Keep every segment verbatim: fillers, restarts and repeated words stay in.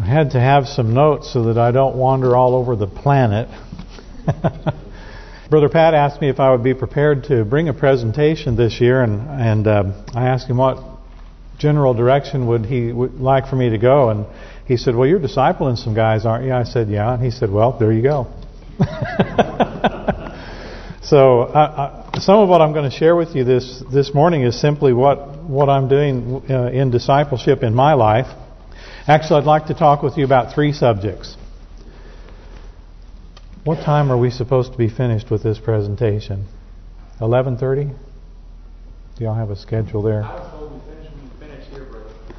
had to have some notes so that I don't wander all over the planet. Brother Pat asked me if I would be prepared to bring a presentation this year, and and uh, I asked him what general direction would he would like for me to go, and he said, "Well, you're discipling some guys, aren't you?" I said, "Yeah," and he said, "Well, there you go." So uh, uh, some of what I'm going to share with you this this morning is simply what what I'm doing uh, in discipleship in my life. Actually, I'd like to talk with you about three subjects. What time are we supposed to be finished with this presentation? eleven thirty? Do y'all have a schedule there? I was told we finish when you finish here,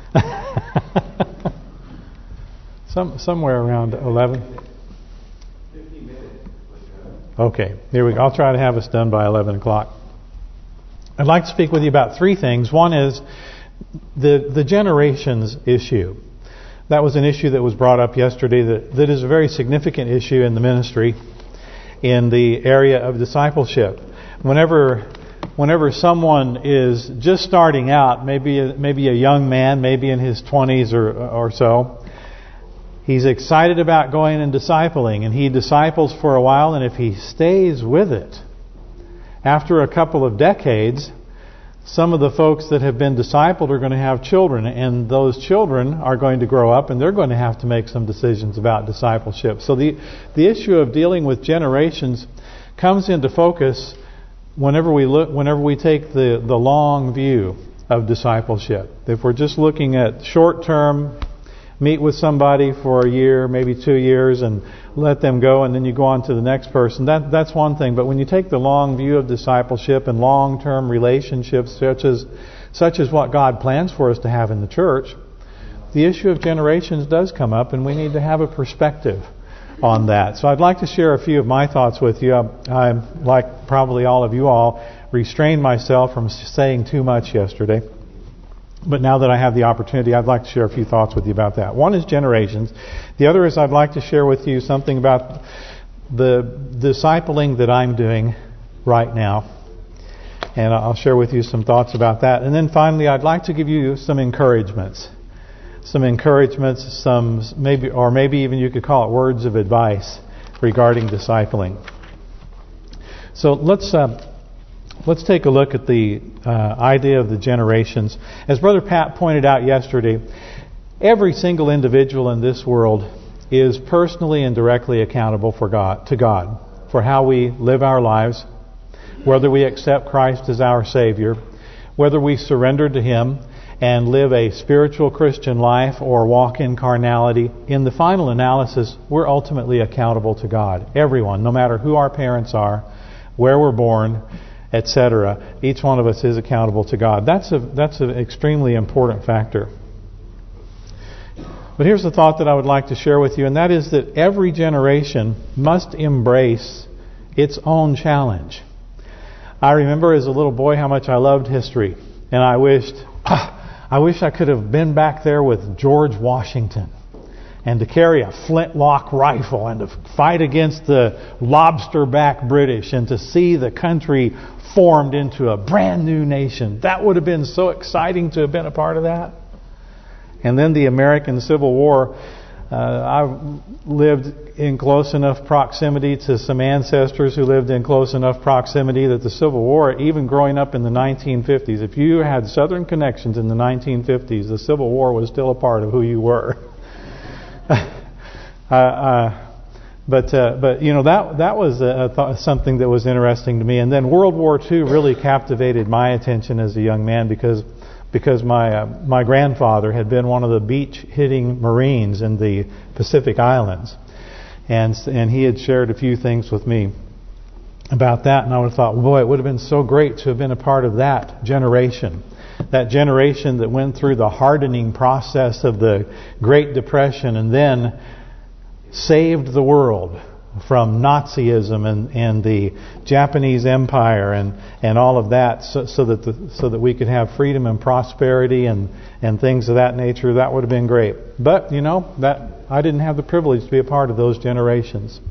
brother. Some somewhere around eleven. Fifteen minutes. Okay, here we go. I'll try to have us done by eleven o'clock. I'd like to speak with you about three things. One is the the generations issue. That was an issue that was brought up yesterday that, that is a very significant issue in the ministry in the area of discipleship. Whenever whenever someone is just starting out, maybe a, maybe a young man, maybe in his twenties or or so, he's excited about going and discipling, and he disciples for a while, and if he stays with it, after a couple of decades, some of the folks that have been discipled are going to have children, and those children are going to grow up, and they're going to have to make some decisions about discipleship. So the the issue of dealing with generations comes into focus whenever we look, whenever we take the the long view of discipleship. If we're just looking at short term, meet with somebody for a year, maybe two years, and let them go, and then you go on to the next person. That that's one thing. But when you take the long view of discipleship and long-term relationships, such as such as what God plans for us to have in the church, the issue of generations does come up, and we need to have a perspective on that. So I'd like to share a few of my thoughts with you. I, I like probably all of you all, restrained myself from saying too much yesterday. But now that I have the opportunity, I'd like to share a few thoughts with you about that. One is generations. The other is I'd like to share with you something about the discipling that I'm doing right now. And I'll share with you some thoughts about that. And then finally, I'd like to give you some encouragements. Some encouragements, some maybe, or maybe even you could call it words of advice regarding discipling. So let's... Uh, Let's take a look at the uh, idea of the generations. As Brother Pat pointed out yesterday, every single individual in this world is personally and directly accountable for God, to God, for how we live our lives, whether we accept Christ as our Savior, whether we surrender to Him and live a spiritual Christian life or walk in carnality. In the final analysis, we're ultimately accountable to God. Everyone, no matter who our parents are, where we're born, et cetera. Each one of us is accountable to God. That's a that's an extremely important factor. But here's the thought that I would like to share with you, and that is that every generation must embrace its own challenge. I remember as a little boy how much I loved history, and I wished, ah, I wish I could have been back there with George Washington, and to carry a flintlock rifle and to fight against the lobster-backed British and to see the country formed into a brand new nation. That would have been so exciting to have been a part of that. And then the American Civil War. Uh, I lived in close enough proximity to some ancestors who lived in close enough proximity that the Civil War, even growing up in the nineteen fifties, if you had Southern connections in the nineteen fifties, the Civil War was still a part of who you were. uh, uh, but uh, but you know that that was a, a th something that was interesting to me. And then World War Two really captivated my attention as a young man because because my uh, my grandfather had been one of the beach hitting Marines in the Pacific Islands, and and he had shared a few things with me about that. And I would have thought, well, boy, it would have been so great to have been a part of that generation. That generation that went through the hardening process of the Great Depression and then saved the world from Nazism and, and the Japanese Empire and, and all of that, so, so that the, so that we could have freedom and prosperity and, and things of that nature. That would have been great. But you know that I didn't have the privilege to be a part of those generations.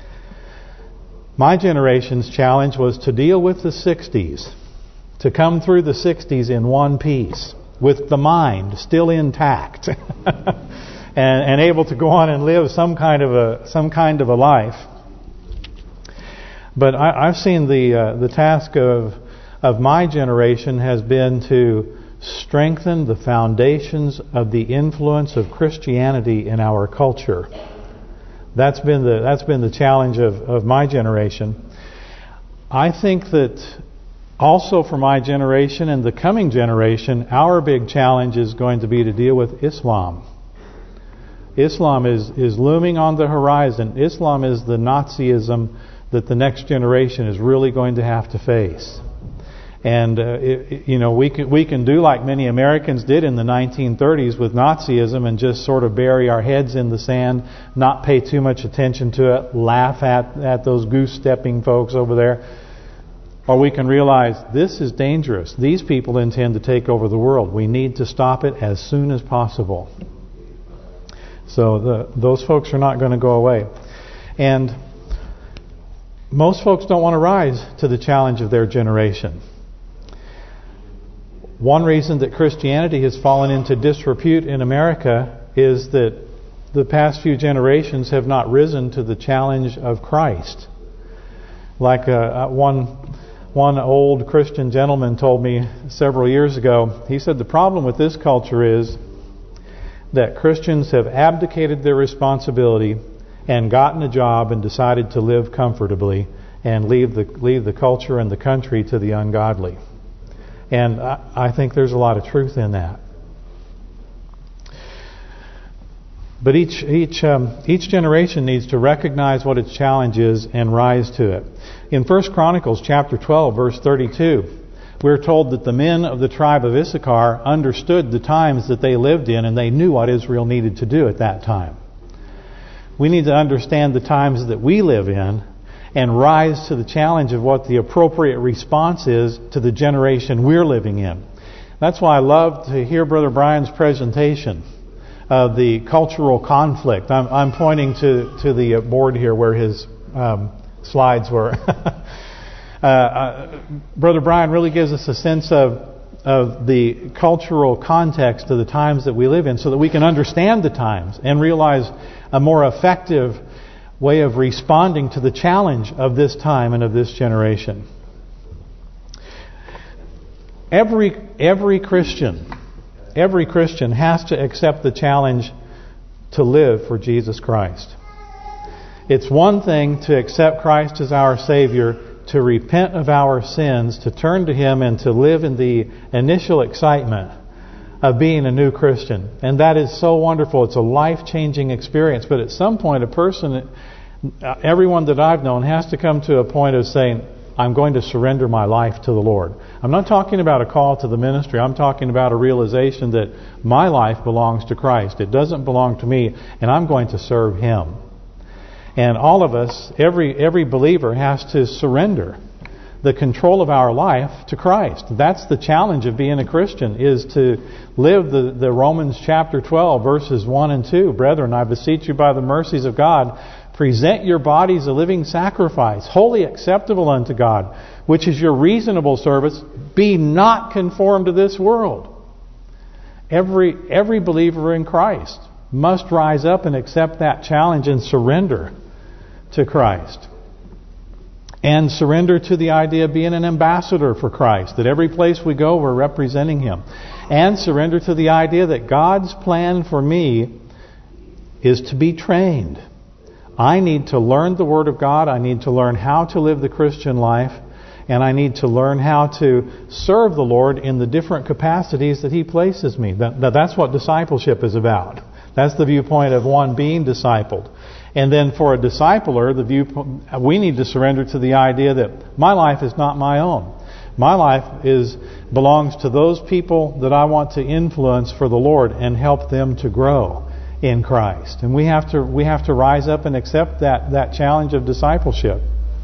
My generation's challenge was to deal with the sixties. To come through the sixties in one piece, with the mind still intact. and, and able to go on and live some kind of a some kind of a life. But I, I've seen the uh, the task of of my generation has been to strengthen the foundations of the influence of Christianity in our culture. That's been the that's been the challenge of, of my generation. I think that also for my generation and the coming generation, our big challenge is going to be to deal with Islam. Islam is, is looming on the horizon. Islam is the Nazism that the next generation is really going to have to face. And uh, it, you know, we can we can do like many Americans did in the nineteen thirties with Nazism and just sort of bury our heads in the sand, not pay too much attention to it, laugh at at those goose-stepping folks over there. Or we can realize this is dangerous. These people intend to take over the world. We need to stop it as soon as possible. So the, those folks are not going to go away. And most folks don't want to rise to the challenge of their generation. One reason that Christianity has fallen into disrepute in America is that the past few generations have not risen to the challenge of Christ. Like uh, one one old Christian gentleman told me several years ago, he said the problem with this culture is that Christians have abdicated their responsibility and gotten a job and decided to live comfortably and leave the leave the culture and the country to the ungodly. And I, I think there's a lot of truth in that. But each each um, each generation needs to recognize what its challenge is and rise to it. In First Chronicles chapter twelve, verse thirty-two, we're told that the men of the tribe of Issachar understood the times that they lived in, and they knew what Israel needed to do at that time. We need to understand the times that we live in and rise to the challenge of what the appropriate response is to the generation we're living in. That's why I love to hear Brother Brian's presentation of the cultural conflict. I'm, I'm pointing to, to the board here where his um, slides were. uh, uh, Brother Brian really gives us a sense of of the cultural context of the times that we live in so that we can understand the times and realize a more effective way of responding to the challenge of this time and of this generation. Every every Christian, every Christian has to accept the challenge to live for Jesus Christ. It's one thing to accept Christ as our Savior, to repent of our sins, to turn to Him, and to live in the initial excitement of being a new Christian. And that is so wonderful. It's a life-changing experience. But at some point, a person, everyone that I've known, has to come to a point of saying, I'm going to surrender my life to the Lord. I'm not talking about a call to the ministry. I'm talking about a realization that my life belongs to Christ. It doesn't belong to me, and I'm going to serve Him. And all of us, every every believer has to surrender the control of our life to Christ. That's the challenge of being a Christian, is to live the, the Romans chapter twelve, verses one and two. Brethren, I beseech you by the mercies of God, present your bodies a living sacrifice, wholly acceptable unto God, which is your reasonable service. Be not conformed to this world. Every every believer in Christ must rise up and accept that challenge and surrender to Christ. And surrender to the idea of being an ambassador for Christ, that every place we go we're representing Him. And surrender to the idea that God's plan for me is to be trained. I need to learn the Word of God. I need to learn how to live the Christian life. And I need to learn how to serve the Lord in the different capacities that He places me. That, that's what discipleship is about. That's the viewpoint of one being discipled. And then for a discipler, the view we need to surrender to the idea that my life is not my own. My life is belongs to those people that I want to influence for the Lord and help them to grow in Christ. And we have to we have to rise up and accept that that challenge of discipleship.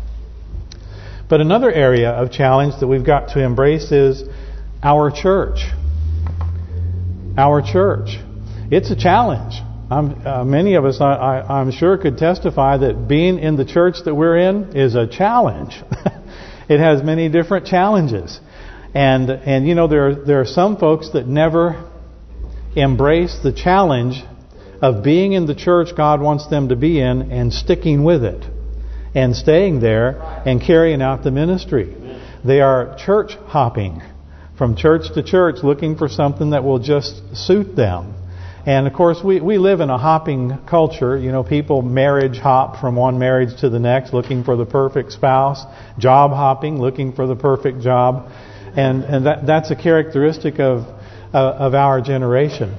But another area of challenge that we've got to embrace is our church. Our church. It's a challenge. I'm, uh, many of us, I, I, I'm sure, could testify that being in the church that we're in is a challenge. It has many different challenges. And, and you know, there, there are some folks that never embrace the challenge of being in the church God wants them to be in and sticking with it and staying there and carrying out the ministry. They are church hopping from church to church, looking for something that will just suit them. And of course, we, we live in a hopping culture. You know, people marriage hop from one marriage to the next, looking for the perfect spouse. Job hopping, looking for the perfect job. And and that that's a characteristic of uh, of our generation.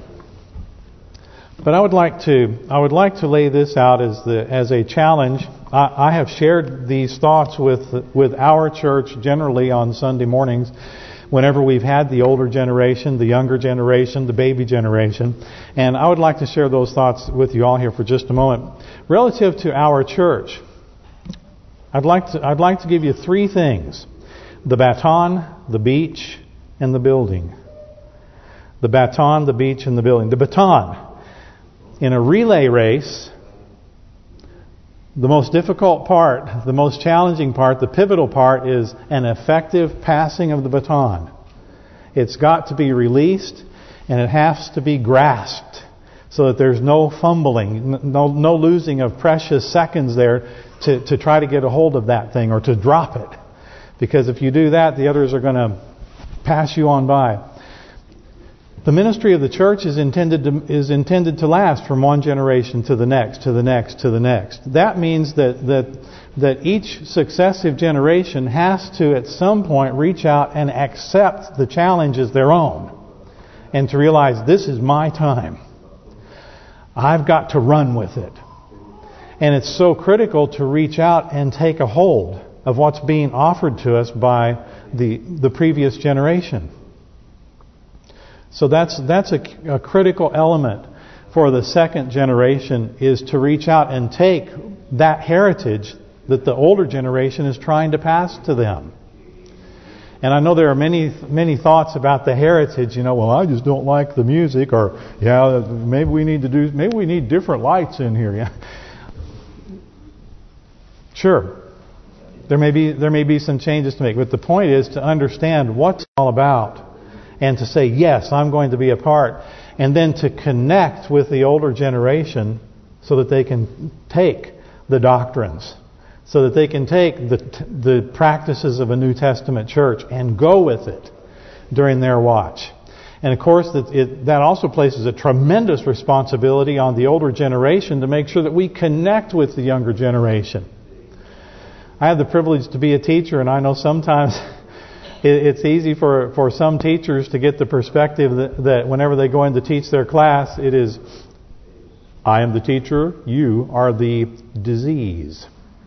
But I would like to I would like to lay this out as the as a challenge. I, I have shared these thoughts with with our church generally on Sunday mornings, whenever we've had the older generation, the younger generation, the baby generation. And I would like to share those thoughts with you all here for just a moment. Relative to our church, I'd like to I'd like to give you three things: the baton, the beach, and the building. The baton, the beach, and the building. The baton. In a relay race, the most difficult part, the most challenging part, the pivotal part is an effective passing of the baton. It's got to be released and it has to be grasped so that there's no fumbling, no no losing of precious seconds there to, to try to get a hold of that thing or to drop it. Because if you do that, the others are going to pass you on by. The ministry of the church is intended to is intended to last from one generation to the next, to the next, to the next. That means that that that each successive generation has to, at some point, reach out and accept the challenge as their own, and to realize this is my time. I've got to run with it, and it's so critical to reach out and take a hold of what's being offered to us by the the previous generation. So that's that's a, a critical element for the second generation, is to reach out and take that heritage that the older generation is trying to pass to them. And I know there are many many thoughts about the heritage. You know, well, I just don't like the music, or yeah, maybe we need to do maybe we need different lights in here. Yeah, sure. There may be there may be some changes to make, but the point is to understand what's it all about. And to say, yes, I'm going to be a part. And then to connect with the older generation so that they can take the doctrines. So that they can take the the practices of a New Testament church and go with it during their watch. And of course, that it, that also places a tremendous responsibility on the older generation to make sure that we connect with the younger generation. I have the privilege to be a teacher, and I know sometimes it's easy for, for some teachers to get the perspective that, that whenever they go in to teach their class, it is, I am the teacher, you are the disease.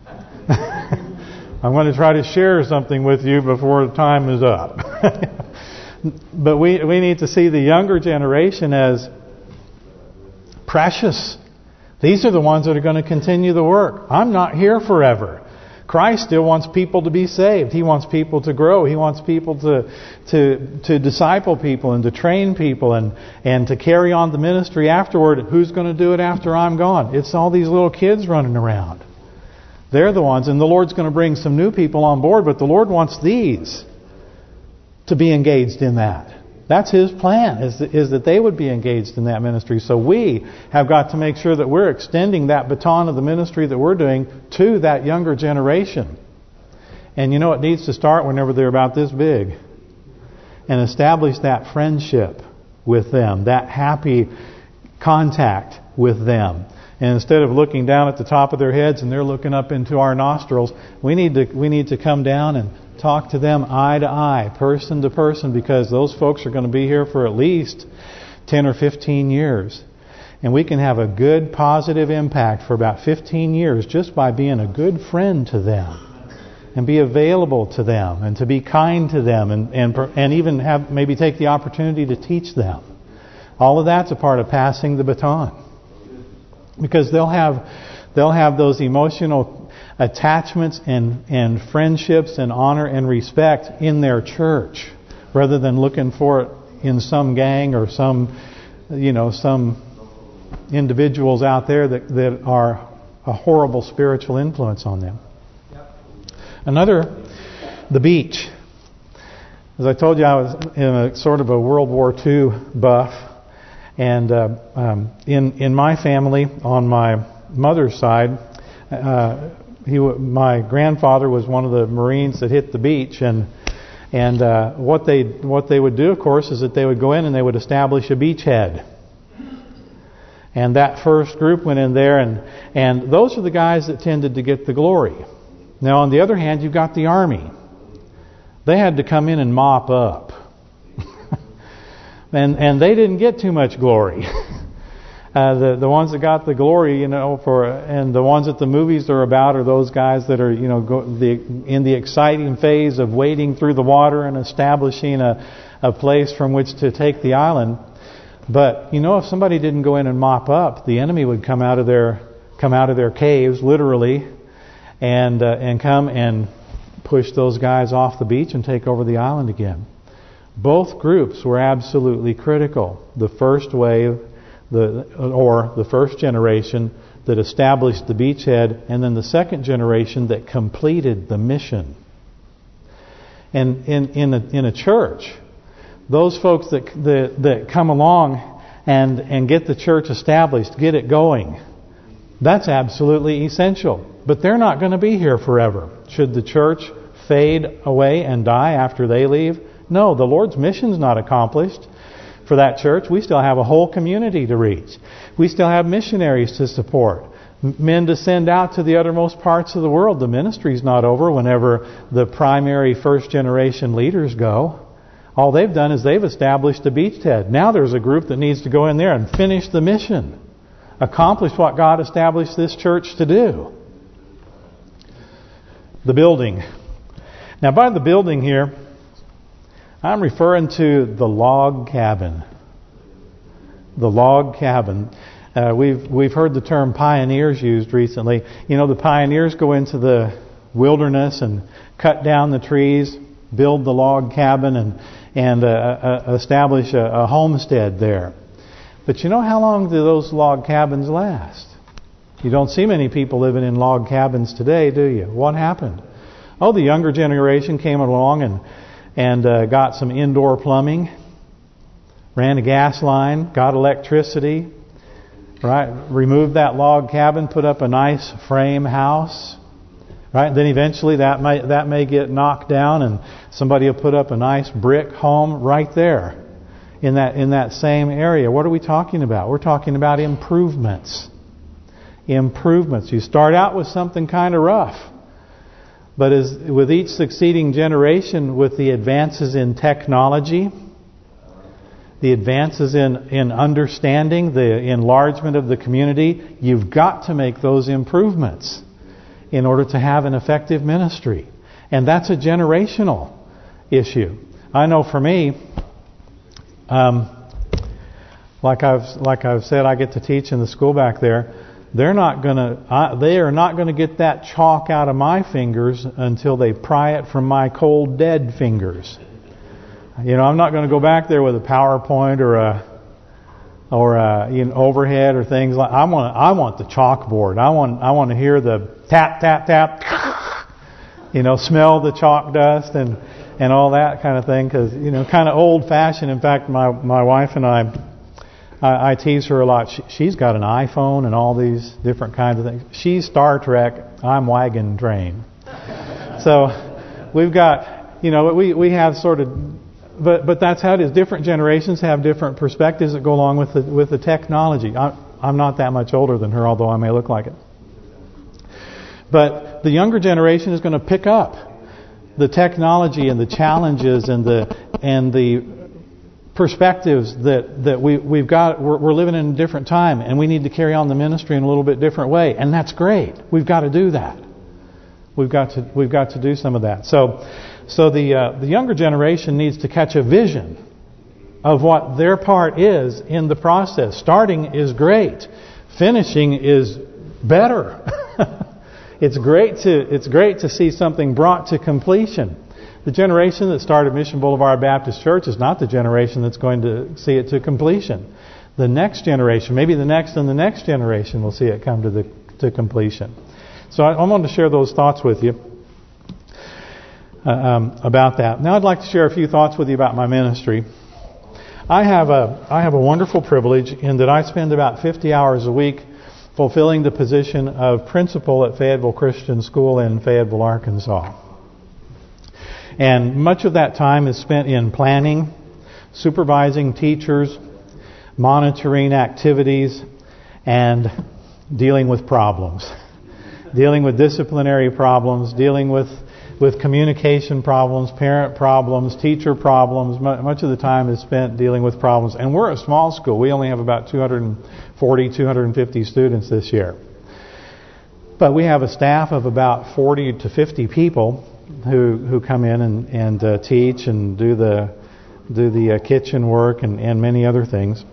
I'm going to try to share something with you before the time is up. But we we need to see the younger generation as precious. These are the ones that are going to continue the work. I'm not here forever. Christ still wants people to be saved. He wants people to grow. He wants people to to to disciple people and to train people and and to carry on the ministry afterward. Who's going to do it after I'm gone? It's all these little kids running around. They're the ones, and the Lord's going to bring some new people on board, but the Lord wants these to be engaged in that. That's His plan, is that, is that they would be engaged in that ministry. So we have got to make sure that we're extending that baton of the ministry that we're doing to that younger generation. And you know, it needs to start whenever they're about this big. And establish that friendship with them, that happy contact with them. And instead of looking down at the top of their heads and they're looking up into our nostrils, we need to we need to come down and talk to them eye to eye, person to person, because those folks are going to be here for at least ten or fifteen years. And we can have a good positive impact for about fifteen years just by being a good friend to them and be available to them and to be kind to them and and and even have maybe take the opportunity to teach them. All of that's a part of passing the baton. Because they'll have they'll have those emotional attachments and and friendships and honor and respect in their church, rather than looking for it in some gang or some you know some individuals out there that that are a horrible spiritual influence on them. Yep. Another, the beach. As I told you, I was in a sort of a World War Two buff. And uh, um, in in my family, on my mother's side, uh, he my grandfather was one of the Marines that hit the beach, and and uh, what they what they would do, of course, is that they would go in and they would establish a beachhead. And that first group went in there, and and those are the guys that tended to get the glory. Now, on the other hand, you've got the Army. They had to come in and mop up. and and they didn't get too much glory. uh, the the ones that got the glory, you know, for and the ones that the movies are about are those guys that are, you know, go, the in the exciting phase of wading through the water and establishing a a place from which to take the island. But you know, if somebody didn't go in and mop up, the enemy would come out of their come out of their caves, literally, and uh, and come and push those guys off the beach and take over the island again. Both groups were absolutely critical. The first wave, the or the first generation that established the beachhead, and then the second generation that completed the mission. And in in a, in a church, those folks that that, that come along and and get the church established, get it going, that's absolutely essential. But they're not going to be here forever. Should the church fade away and die after they leave? No, the Lord's mission's not accomplished for that church. We still have a whole community to reach. We still have missionaries to support, men to send out to the uttermost parts of the world. The ministry's not over whenever the primary first generation leaders go. All they've done is they've established a beachhead. Now there's a group that needs to go in there and finish the mission, accomplish what God established this church to do. The building. Now, by the building here, I'm referring to the log cabin. The log cabin. Uh, we've we've heard the term pioneers used recently. You know, the pioneers go into the wilderness and cut down the trees, build the log cabin, and and uh, uh, establish a, a homestead there. But you know how long do those log cabins last? You don't see many people living in log cabins today, do you? What happened? Oh, the younger generation came along and and uh, got some indoor plumbing, ran a gas line, got electricity, right? Removed that log cabin, put up a nice frame house, right? Then eventually that may that may get knocked down, and somebody will put up a nice brick home right there in that in that same area. What are we talking about? We're talking about improvements. Improvements. You start out with something kind of rough, but as with each succeeding generation, with the advances in technology, the advances in in understanding, the enlargement of the community, you've got to make those improvements in order to have an effective ministry, and that's a generational issue. I know for me, um, like I've like I've said, I get to teach in the school back there. They're not gonna. Uh, they are not going to get that chalk out of my fingers until they pry it from my cold, dead fingers. You know, I'm not going to go back there with a PowerPoint or a or a, you know, overhead or things like. I want. I want the chalkboard. I want. I want to hear the tap, tap, tap. You know, smell the chalk dust and and all that kind of thing. Because you know, kind of old fashioned. In fact, my my wife and I. I, I tease her a lot. She, she's got an iPhone and all these different kinds of things. She's Star Trek. I'm wagon train. So we've got, you know, we we have sort of, but but that's how it is. Different generations have different perspectives that go along with the with the technology. I, I'm not that much older than her, although I may look like it. But the younger generation is going to pick up the technology and the challenges and the and the perspectives that that we we've got. We're, we're living in a different time, and we need to carry on the ministry in a little bit different way, and that's great. We've got to do that. We've got to we've got to do some of that. So, so the uh, the younger generation needs to catch a vision of what their part is in the process. Starting is great, finishing is better. It's great to it's great to see something brought to completion. The generation that started Mission Boulevard Baptist Church is not the generation that's going to see it to completion. The next generation, maybe the next and the next generation will see it come to the to completion. So I, I wanted to share those thoughts with you uh, um, about that. Now I'd like to share a few thoughts with you about my ministry. I have a I have a wonderful privilege in that I spend about fifty hours a week fulfilling the position of principal at Fayetteville Christian School in Fayetteville, Arkansas. And much of that time is spent in planning, supervising teachers, monitoring activities, and dealing with problems. Dealing with disciplinary problems, dealing with with communication problems, parent problems, teacher problems. Much of the time is spent dealing with problems. And we're a small school. We only have about two hundred forty, two hundred fifty students this year. But we have a staff of about forty to fifty people who who come in and and uh, teach and do the do the uh, kitchen work and and many other things.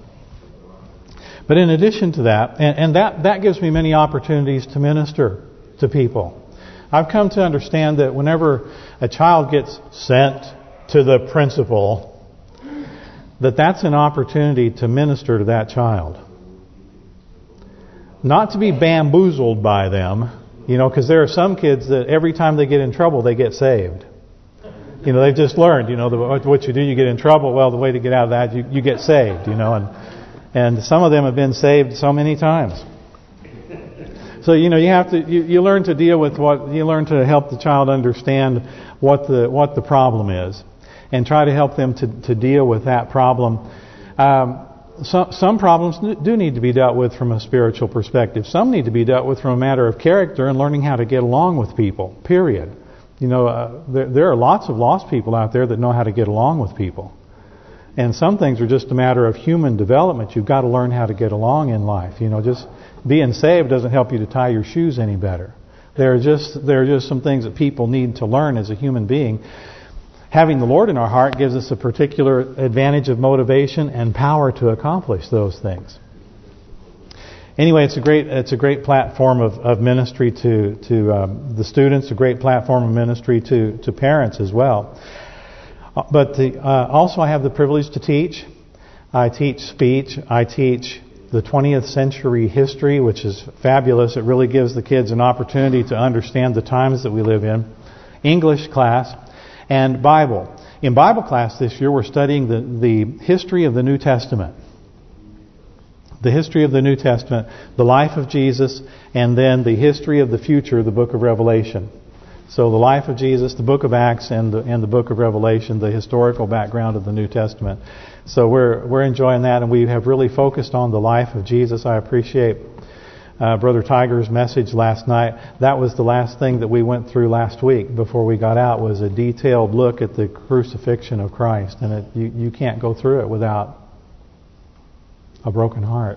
But in addition to that, and, and that that gives me many opportunities to minister to people. I've come to understand that whenever a child gets sent to the principal, that that's an opportunity to minister to that child. Not to be bamboozled by them, you know, because there are some kids that every time they get in trouble, they get saved. You know, they've just learned, you know, the, what you do, you get in trouble. Well, the way to get out of that, you, you get saved, you know, and and some of them have been saved so many times. So, you know, you have to, you, you learn to deal with what, you learn to help the child understand what the what the problem is and try to help them to, to deal with that problem. Um, some, some problems do need to be dealt with from a spiritual perspective. Some need to be dealt with from a matter of character and learning how to get along with people, period. You know, uh, there, there are lots of lost people out there that know how to get along with people. And some things are just a matter of human development. You've got to learn how to get along in life. You know, just being saved doesn't help you to tie your shoes any better. There are just there are just some things that people need to learn as a human being. Having the Lord in our heart gives us a particular advantage of motivation and power to accomplish those things. Anyway, it's a great it's a great platform of, of ministry to to um, the students, a great platform of ministry to to parents as well. But the, uh, also I have the privilege to teach. I teach speech. I teach the twentieth century history, which is fabulous. It really gives the kids an opportunity to understand the times that we live in. English class and Bible. In Bible class this year, we're studying the, the history of the New Testament. The history of the New Testament, the life of Jesus, and then the history of the future, the book of Revelation. So the life of Jesus, the book of Acts, and the, and the book of Revelation, the historical background of the New Testament. So we're we're enjoying that, and we have really focused on the life of Jesus. I appreciate uh, Brother Tiger's message last night. That was the last thing that we went through last week before we got out, was a detailed look at the crucifixion of Christ. And it, you, you can't go through it without a broken heart.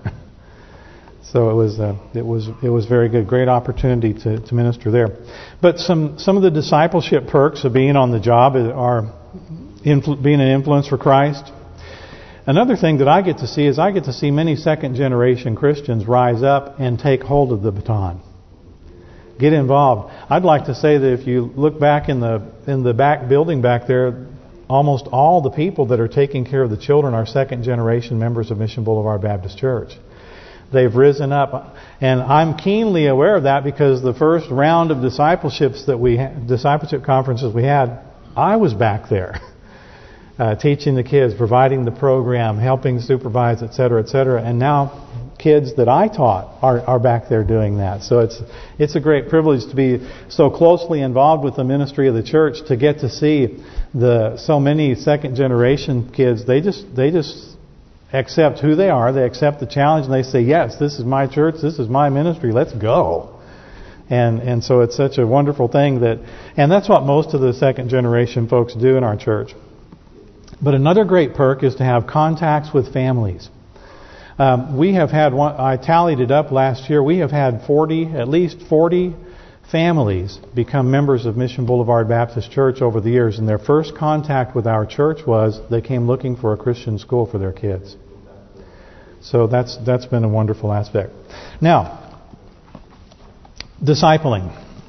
So it was uh, it was it was very good, great opportunity to, to minister there. But some some of the discipleship perks of being on the job are influ- being an influence for Christ. Another thing that I get to see is I get to see many second generation Christians rise up and take hold of the baton, get involved. I'd like to say that if you look back in the in the back building back there, almost all the people that are taking care of the children are second generation members of Mission Boulevard Baptist Church. They've risen up, and I'm keenly aware of that because the first round of discipleships that we had, discipleship conferences we had, I was back there, uh, teaching the kids, providing the program, helping supervise, et cetera, et cetera. And now kids that I taught are are back there doing that. So it's it's a great privilege to be so closely involved with the ministry of the church, to get to see the so many second generation kids. They just they just. accept who they are, they accept the challenge, and they say, yes, this is my church, this is my ministry, let's go. And and so it's such a wonderful thing that, and that's what most of the second generation folks do in our church. But another great perk is to have contacts with families. Um, we have had, one, I tallied it up last year, we have had forty, at least forty families become members of Mission Boulevard Baptist Church over the years, and their first contact with our church was they came looking for a Christian school for their kids. So that's that's been a wonderful aspect. Now, discipling.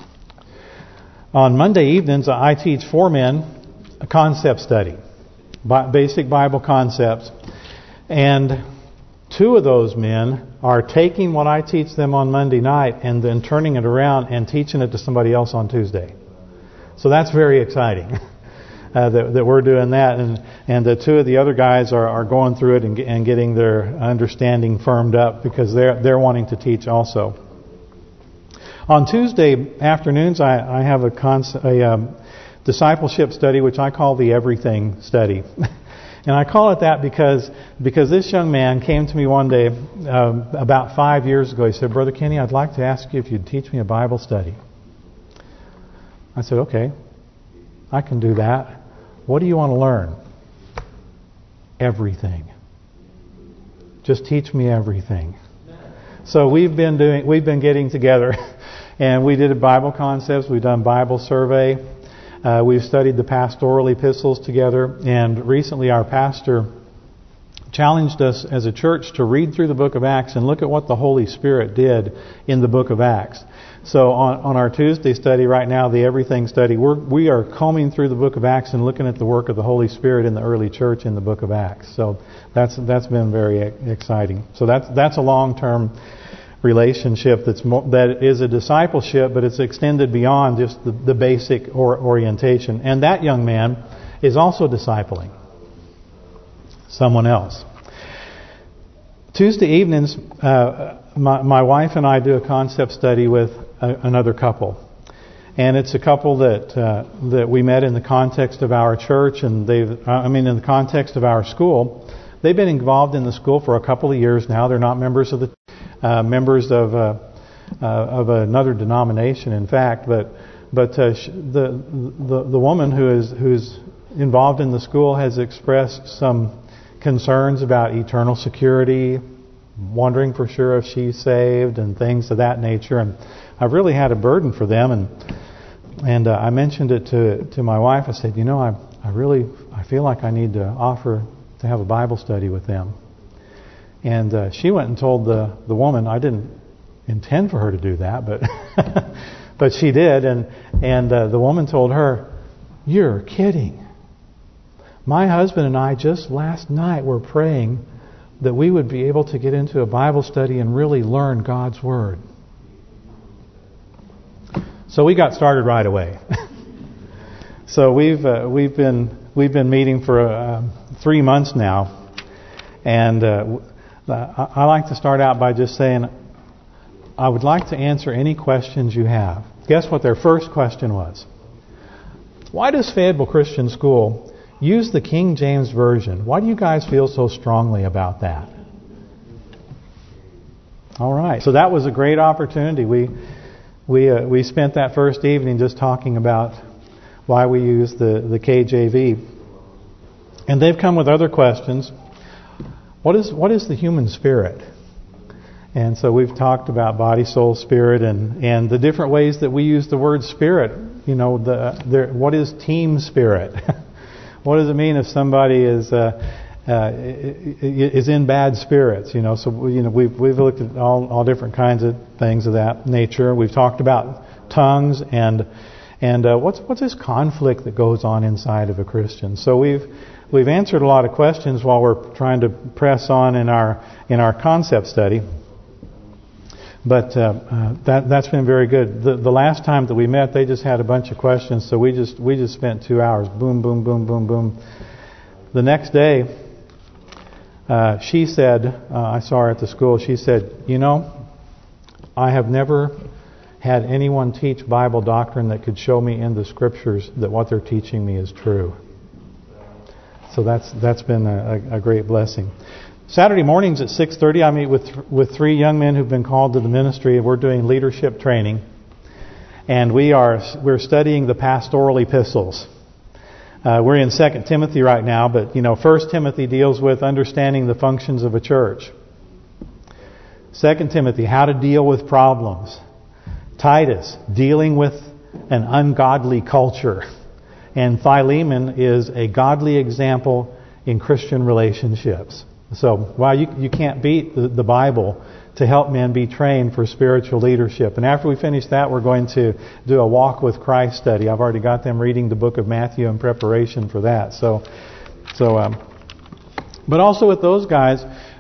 On Monday evenings, I teach four men a concept study, basic Bible concepts, and two of those men are taking what I teach them on Monday night and then turning it around and teaching it to somebody else on Tuesday. So that's very exciting. uh, that, that we're doing that, and and the two of the other guys are, are going through it and, and getting their understanding firmed up because they're they're wanting to teach also. On Tuesday afternoons, I, I have a, concept, a um, discipleship study which I call the Everything Study. And I call it that because because this young man came to me one day um, about five years ago. He said, "Brother Kenny, I'd like to ask you if you'd teach me a Bible study." I said, "Okay, I can do that. What do you want to learn?" "Everything. Just teach me everything." So we've been doing we've been getting together, and we did a Bible concepts. We've done Bible survey. Uh, we've studied the pastoral epistles together, and recently our pastor challenged us as a church to read through the book of Acts and look at what the Holy Spirit did in the book of Acts. So on, on our Tuesday study right now, the Everything Study, we're, we are combing through the book of Acts and looking at the work of the Holy Spirit in the early church in the book of Acts. So that's that's been very exciting. So that's that's a long-term relationship that's more, that is a discipleship, but it's extended beyond just the, the basic or orientation. And that young man is also discipling someone else. Tuesday evenings, uh, my, my wife and I do a concept study with a, another couple. And it's a couple that uh, that we met in the context of our church, and they've I mean in the context of our school. They've been involved in the school for a couple of years now. They're not members of the Uh, members of uh, uh, of another denomination, in fact, but but uh, sh the the the woman who is who's involved in the school has expressed some concerns about eternal security, wondering for sure if she's saved and things of that nature. And I've really had a burden for them, and and uh, I mentioned it to to my wife. I said, you know, I I really I feel like I need to offer to have a Bible study with them. And uh, she went and told the the woman. I didn't intend for her to do that, but but she did. And and uh, the woman told her, "You're kidding. My husband and I just last night were praying that we would be able to get into a Bible study and really learn God's Word." So we got started right away. So we've uh, we've been we've been meeting for uh, three months now, and. Uh, I like to start out by just saying, I would like to answer any questions you have. Guess what their first question was? Why does Fayetteville Christian School use the King James Version? Why do you guys feel so strongly about that? All right. So that was a great opportunity. We we uh, we spent that first evening just talking about why we use the, the K J V. And they've come with other questions. What is what is the human spirit? And so we've talked about body, soul, spirit, and and the different ways that we use the word spirit. You know, the there, what is team spirit? What does it mean if somebody is uh, uh, is in bad spirits? You know, so you know we've we've looked at all all different kinds of things of that nature. We've talked about tongues and and uh, what's what's this conflict that goes on inside of a Christian. So we've. We've answered a lot of questions while we're trying to press on in our in our concept study, but uh, uh, that that's been very good. The the last time that we met, they just had a bunch of questions, so we just we just spent two hours, boom, boom, boom, boom, boom. The next day, uh, she said, uh, I saw her at the school. She said, you know, I have never had anyone teach Bible doctrine that could show me in the Scriptures that what they're teaching me is true. So that's that's been a, a great blessing. Saturday mornings at six thirty, I meet with with three young men who've been called to the ministry. We're doing leadership training, and we are we're studying the pastoral epistles. Uh, we're in Second Timothy right now, but you know, First Timothy deals with understanding the functions of a church. Second Timothy, how to deal with problems. Titus, dealing with an ungodly culture. And Philemon is a godly example in Christian relationships. So, while you you can't beat the, the Bible to help men be trained for spiritual leadership. And after we finish that, we're going to do a Walk with Christ study. I've already got them reading the book of Matthew in preparation for that. So, so, um, but also with those guys,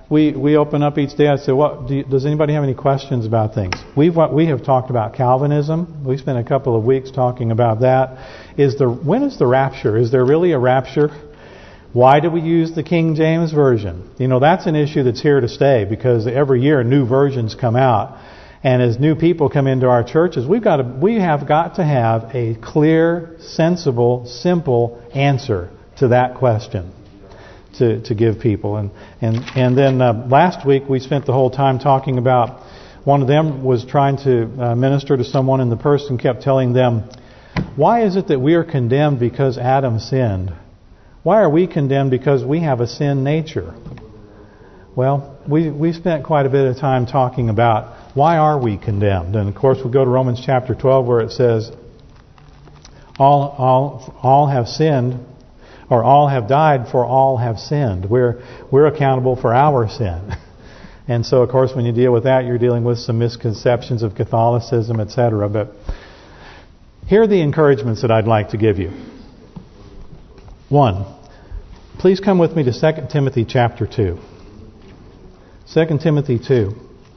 we we open up each day. I say, "What do you, does anybody have any questions about things?" We've we have talked about Calvinism. We spent a couple of weeks talking about that. Is the when is the rapture? Is there really a rapture? Why do we use the King James Version? You know, that's an issue that's here to stay, because every year new versions come out. And as new people come into our churches, we've got to, we have got to have a clear, sensible, simple answer to that question to to give people. And and and then uh, last week we spent the whole time talking about, one of them was trying to uh, minister to someone, and the person kept telling them, "Why is it that we are condemned because Adam sinned? Why are we condemned because we have a sin nature?" Well, we we spent quite a bit of time talking about why are we condemned, and of course we go to Romans chapter twelve where it says, "All all all have sinned, or all have died, for all have sinned." We're we're accountable for our sin, and so of course when you deal with that, you're dealing with some misconceptions of Catholicism, et cetera. But here are the encouragements that I'd like to give you. One, please come with me to Second Timothy chapter two. Second Timothy two.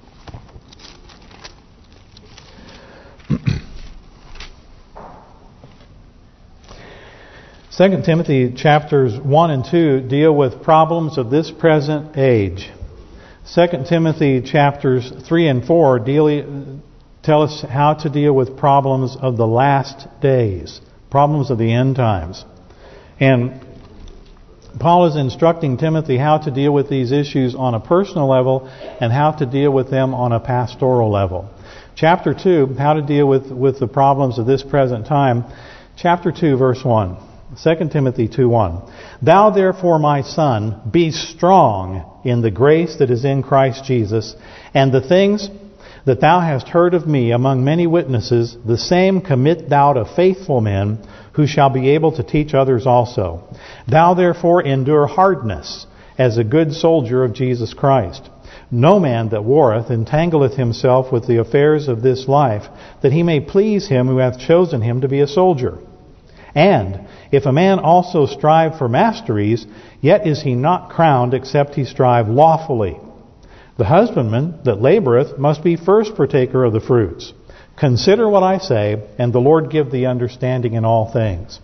Second Timothy chapters one and two deal with problems of this present age. Second Timothy chapters three and four deal, tell us how to deal with problems of the last days, problems of the end times. And Paul is instructing Timothy how to deal with these issues on a personal level and how to deal with them on a pastoral level. Chapter two, how to deal with, with the problems of this present time. Chapter two, verse one. Second Timothy two one. "Thou therefore, my son, be strong in the grace that is in Christ Jesus, and the things that thou hast heard of me among many witnesses, the same commit thou to faithful men, who shall be able to teach others also. Thou therefore endure hardness, as a good soldier of Jesus Christ. No man that warreth entangleth himself with the affairs of this life, that he may please him who hath chosen him to be a soldier. And if a man also strive for masteries, yet is he not crowned except he strive lawfully. The husbandman that laboureth must be first partaker of the fruits. Consider what I say, and the Lord give thee understanding in all things."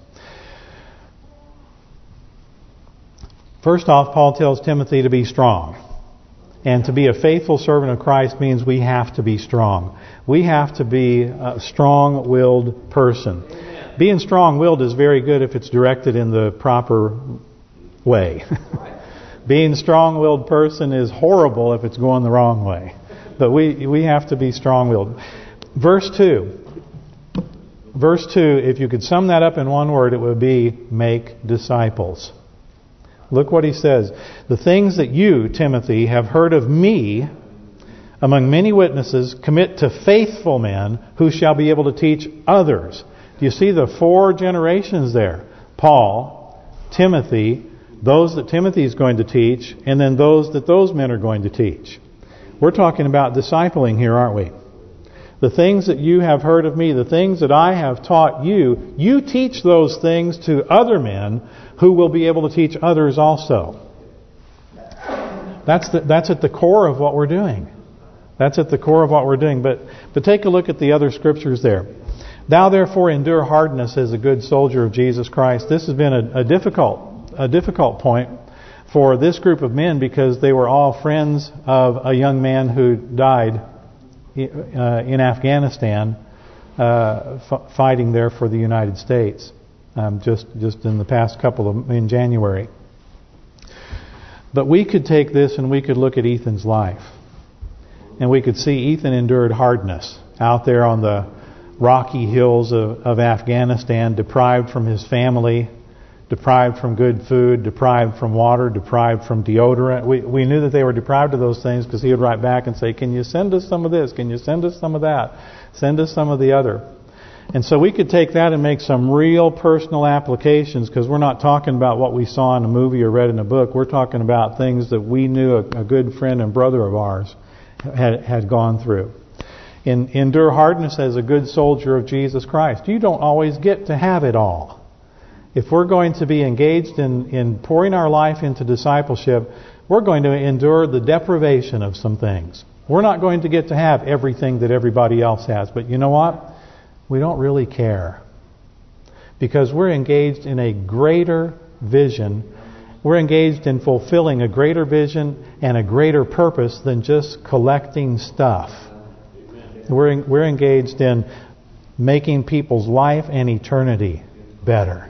First off, Paul tells Timothy to be strong. And to be a faithful servant of Christ means we have to be strong. We have to be a strong-willed person. Amen. Being strong-willed is very good if it's directed in the proper way. Being a strong-willed person is horrible if it's going the wrong way. But we we have to be strong-willed. Verse two. Verse two, if you could sum that up in one word, it would be make disciples. Look what he says. "The things that you, Timothy, have heard of me among many witnesses, commit to faithful men who shall be able to teach others." Do you see the four generations there? Paul, Timothy, those that Timothy is going to teach, and then those that those men are going to teach. We're talking about discipling here, aren't we? The things that you have heard of me, the things that I have taught you, you teach those things to other men who will be able to teach others also. That's the, that's at the core of what we're doing. That's at the core of what we're doing. But but take a look at the other scriptures there. "Thou therefore endure hardness as a good soldier of Jesus Christ." This has been a, a difficult a difficult point for this group of men, because they were all friends of a young man who died uh, in Afghanistan, uh, f- fighting there for the United States, um, just just in the past couple of in January. But we could take this and we could look at Ethan's life, and we could see Ethan endured hardness out there on the rocky hills of, of Afghanistan, deprived from his family, deprived from good food, deprived from water, deprived from deodorant. We we knew that they were deprived of those things because he would write back and say, "Can you send us some of this? Can you send us some of that? Send us some of the other." And so we could take that and make some real personal applications, because we're not talking about what we saw in a movie or read in a book. We're talking about things that we knew a, a good friend and brother of ours had had gone through. In, endure hardness as a good soldier of Jesus Christ. You don't always get to have it all. If we're going to be engaged in, in pouring our life into discipleship, we're going to endure the deprivation of some things. We're not going to get to have everything that everybody else has. But you know what? We don't really care. Because we're engaged in a greater vision. We're engaged in fulfilling a greater vision and a greater purpose than just collecting stuff. We're we're engaged in making people's life and eternity better.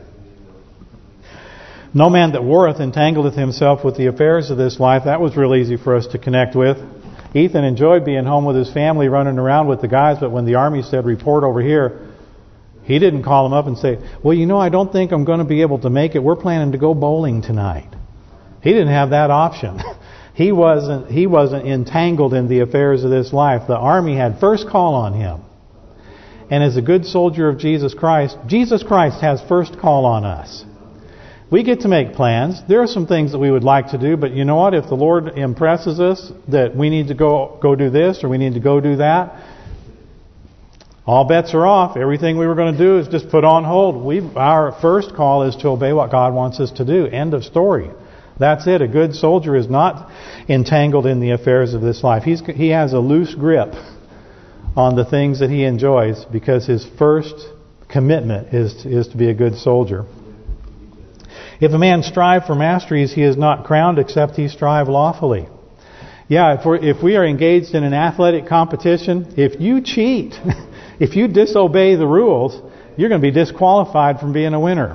No man that warreth entangleth himself with the affairs of this life. That was real easy for us to connect with. Ethan enjoyed being home with his family, running around with the guys, but when the Army said, report over here, he didn't call him up and say, well, you know, I don't think I'm going to be able to make it. We're planning to go bowling tonight. He didn't have that option. He wasn't he wasn't entangled in the affairs of this life. The Army had first call on him. And as a good soldier of Jesus Christ, Jesus Christ has first call on us. We get to make plans. There are some things that we would like to do, but you know what? If the Lord impresses us that we need to go go do this or we need to go do that, all bets are off. Everything we were going to do is just put on hold. We Our first call is to obey what God wants us to do. End of story. That's it. A good soldier is not entangled in the affairs of this life. He's He has a loose grip on the things that he enjoys because his first commitment is, is to be a good soldier. If a man strive for masteries, he is not crowned except he strive lawfully. Yeah, if, we're, if we are engaged in an athletic competition, if you cheat, if you disobey the rules, you're going to be disqualified from being a winner.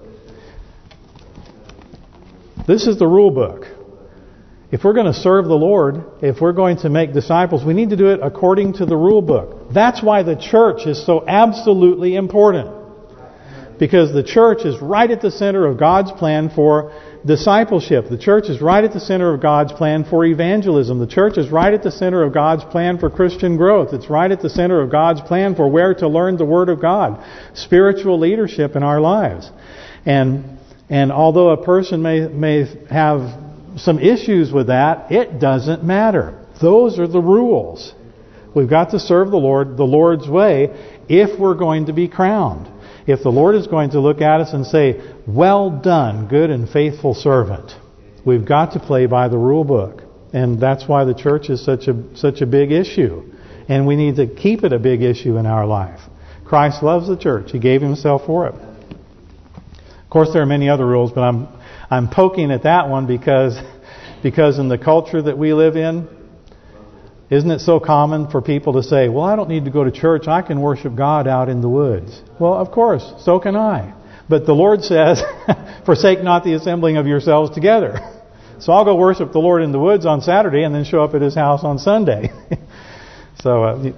This is the rule book. If we're going to serve the Lord, if we're going to make disciples, we need to do it according to the rule book. That's why the church is so absolutely important. Because the church is right at the center of God's plan for discipleship. The church is right at the center of God's plan for evangelism. The church is right at the center of God's plan for Christian growth. It's right at the center of God's plan for where to learn the Word of God. Spiritual leadership in our lives. And and although a person may may have some issues with that, it doesn't matter. Those are the rules. We've got to serve the Lord the Lord's way if we're going to be crowned. If the Lord is going to look at us and say, well done, good and faithful servant, we've got to play by the rule book. And that's why the church is such a such a big issue. And we need to keep it a big issue in our life. Christ loves the church. He gave himself for it. Of course, there are many other rules, but I'm I'm poking at that one because because in the culture that we live in, isn't it so common for people to say, well, I don't need to go to church. I can worship God out in the woods. Well, of course, so can I. But the Lord says, forsake not the assembling of yourselves together. So I'll go worship the Lord in the woods on Saturday and then show up at His house on Sunday. so, uh,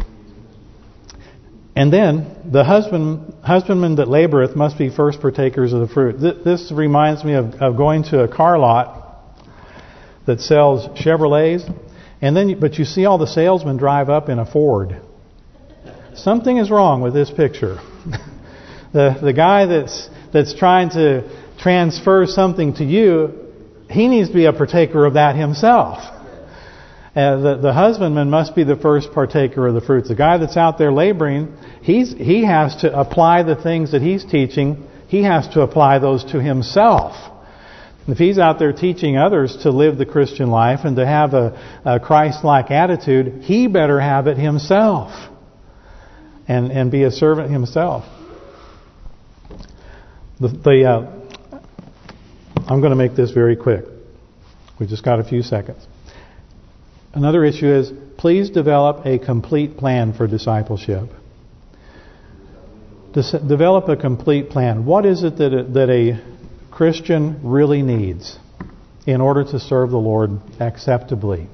And then, the husband husbandman that laboreth must be first partakers of the fruit. This reminds me of, of going to a car lot that sells Chevrolets. And then, but you see all the salesmen drive up in a Ford. Something is wrong with this picture. the the guy that's that's trying to transfer something to you, he needs to be a partaker of that himself. Uh, the the husbandman must be the first partaker of the fruits. The guy that's out there laboring, he's he has to apply the things that he's teaching. He has to apply those to himself. If he's out there teaching others to live the Christian life and to have a, a Christ-like attitude, he better have it himself and and be a servant himself. The, the uh, I'm going to make this very quick. We just got a few seconds. Another issue is, please develop a complete plan for discipleship. Des- develop a complete plan. What is it that a, that a Christian really needs in order to serve the Lord acceptably?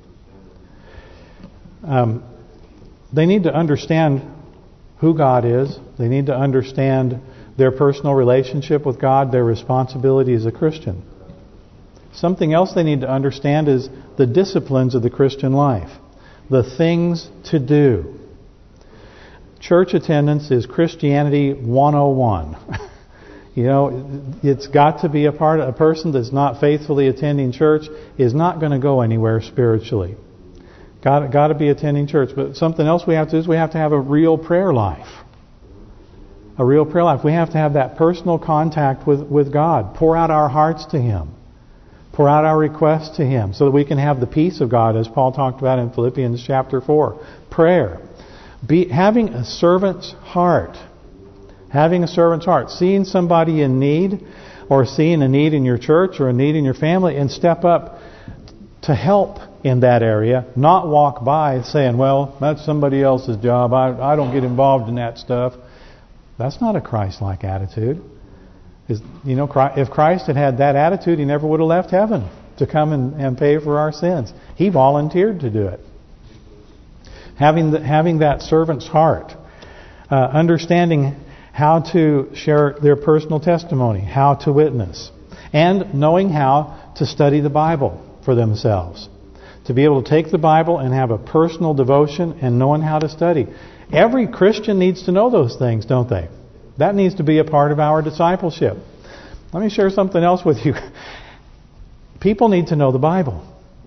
Um, they need to understand who God is. They need to understand their personal relationship with God, their responsibility as a Christian. Something else they need to understand is the disciplines of the Christian life. The things to do. Church attendance is Christianity one oh one. You know, it's got to be a part of a person that's not faithfully attending church is not going to go anywhere spiritually. Got got to be attending church. But something else we have to do is we have to have a real prayer life. A real prayer life. We have to have that personal contact with, with God. Pour out our hearts to Him. Pour out our requests to Him so that we can have the peace of God, as Paul talked about in Philippians chapter four. Prayer. Be having a servant's heart. Having a servant's heart. Seeing somebody in need, or seeing a need in your church or a need in your family, and step up to help in that area. Not walk by saying, well, that's somebody else's job. I, I don't get involved in that stuff. That's not a Christ-like attitude. Is, you know, if Christ had had that attitude, He never would have left heaven to come and, and pay for our sins. He volunteered to do it. Having the, having that servant's heart, uh, understanding how to share their personal testimony, how to witness, and knowing how to study the Bible for themselves. To be able to take the Bible and have a personal devotion and knowing how to study. Every Christian needs to know those things, don't they? That needs to be a part of our discipleship. Let me share something else with you. People need to know the Bible.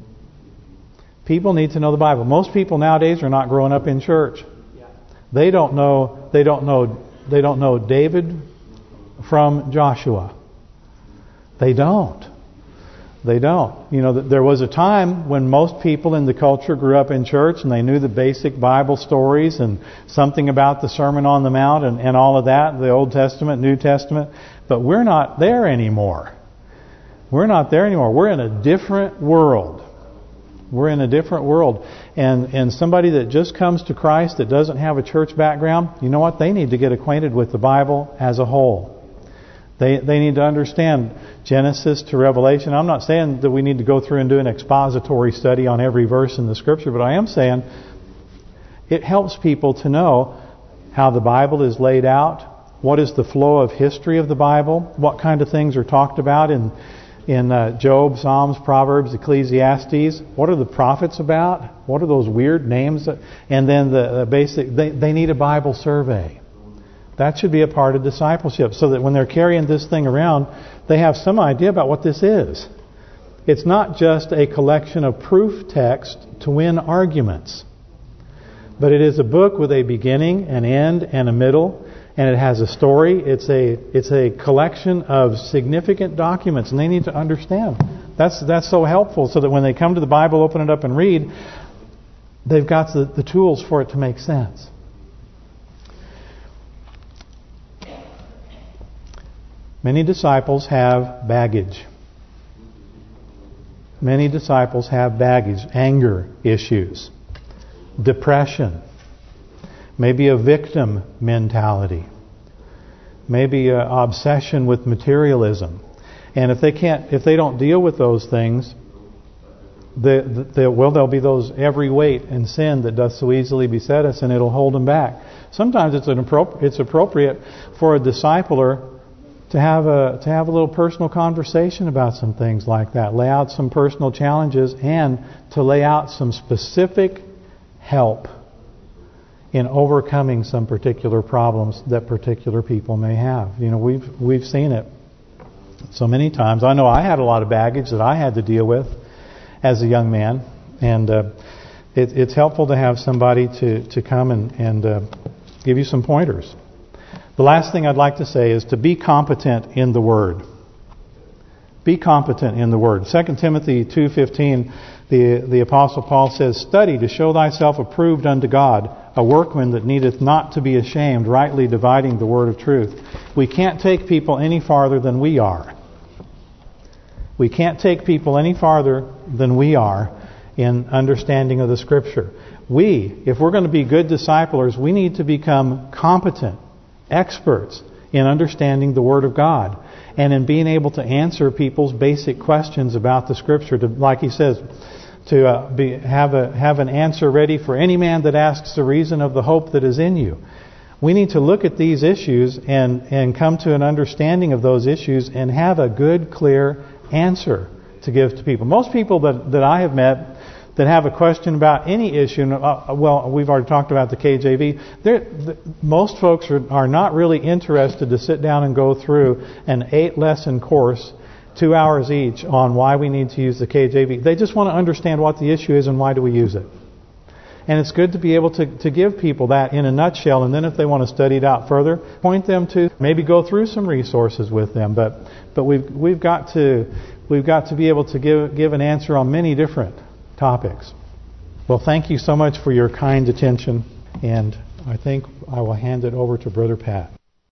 People need to know the Bible. Most people nowadays are not growing up in church. They don't know. They don't know. They don't know David from Joshua. They don't. They don't. You know, there was a time when most people in the culture grew up in church and they knew the basic Bible stories and something about the Sermon on the Mount and, and all of that, the Old Testament, New Testament. But we're not there anymore. We're not there anymore. We're in a different world. We're in a different world. And and somebody that just comes to Christ that doesn't have a church background, you know what? They need to get acquainted with the Bible as a whole. They they need to understand Genesis to Revelation. I'm not saying that we need to go through and do an expository study on every verse in the Scripture, but I am saying it helps people to know how the Bible is laid out, what is the flow of history of the Bible, what kind of things are talked about in in uh, Job, Psalms, Proverbs, Ecclesiastes. What are the prophets about? What are those weird names? That, and then the uh, basic, they, they need a Bible survey. That should be a part of discipleship, so that when they're carrying this thing around, they have some idea about what this is. It's not just a collection of proof text to win arguments, but it is a book with a beginning, an end, and a middle, and it has a story. It's a it's a collection of significant documents, and they need to understand. That's that's so helpful, so that when they come to the Bible, open it up and read, they've got the, the tools for it to make sense. Many disciples have baggage. Many disciples have baggage, anger issues, depression, maybe a victim mentality, maybe an obsession with materialism. And if they can't, if they don't deal with those things, they, they, well, there'll be those every weight and sin that doth so easily beset us, and it'll hold them back. Sometimes it's an appro- it's appropriate for a discipler to have a to have a little personal conversation about some things like that. Lay out some personal challenges and to lay out some specific help in overcoming some particular problems that particular people may have. You know, we've we've seen it so many times. I know I had a lot of baggage that I had to deal with as a young man, and uh, it, it's helpful to have somebody to to come and and uh, give you some pointers. The last thing I'd like to say is to be competent in the Word. Be competent in the Word. Second Timothy two fifteen, the the Apostle Paul says, "Study to show thyself approved unto God, a workman that needeth not to be ashamed, rightly dividing the word of truth." We can't take people any farther than we are. We can't take people any farther than we are in understanding of the Scripture. We, if we're going to be good disciplers, we need to become competent, experts in understanding the Word of God and in being able to answer people's basic questions about the Scripture. To, like he says, to uh, be have a have an answer ready for any man that asks the reason of the hope that is in you. We need to look at these issues and and come to an understanding of those issues and have a good, clear answer to give to people. Most people that that I have met that have a question about any issue, uh, well, we've already talked about the K J V. The, most folks are, are not really interested to sit down and go through an eight-lesson course, two hours each, on why we need to use the K J V. They just want to understand what the issue is and why do we use it. And it's good to be able to, to give people that in a nutshell, and then if they want to study it out further, point them to, maybe go through some resources with them. But but we've we've got to we've got to be able to give give an answer on many different topics. Well, thank you so much for your kind attention, and I think I will hand it over to Brother Pat.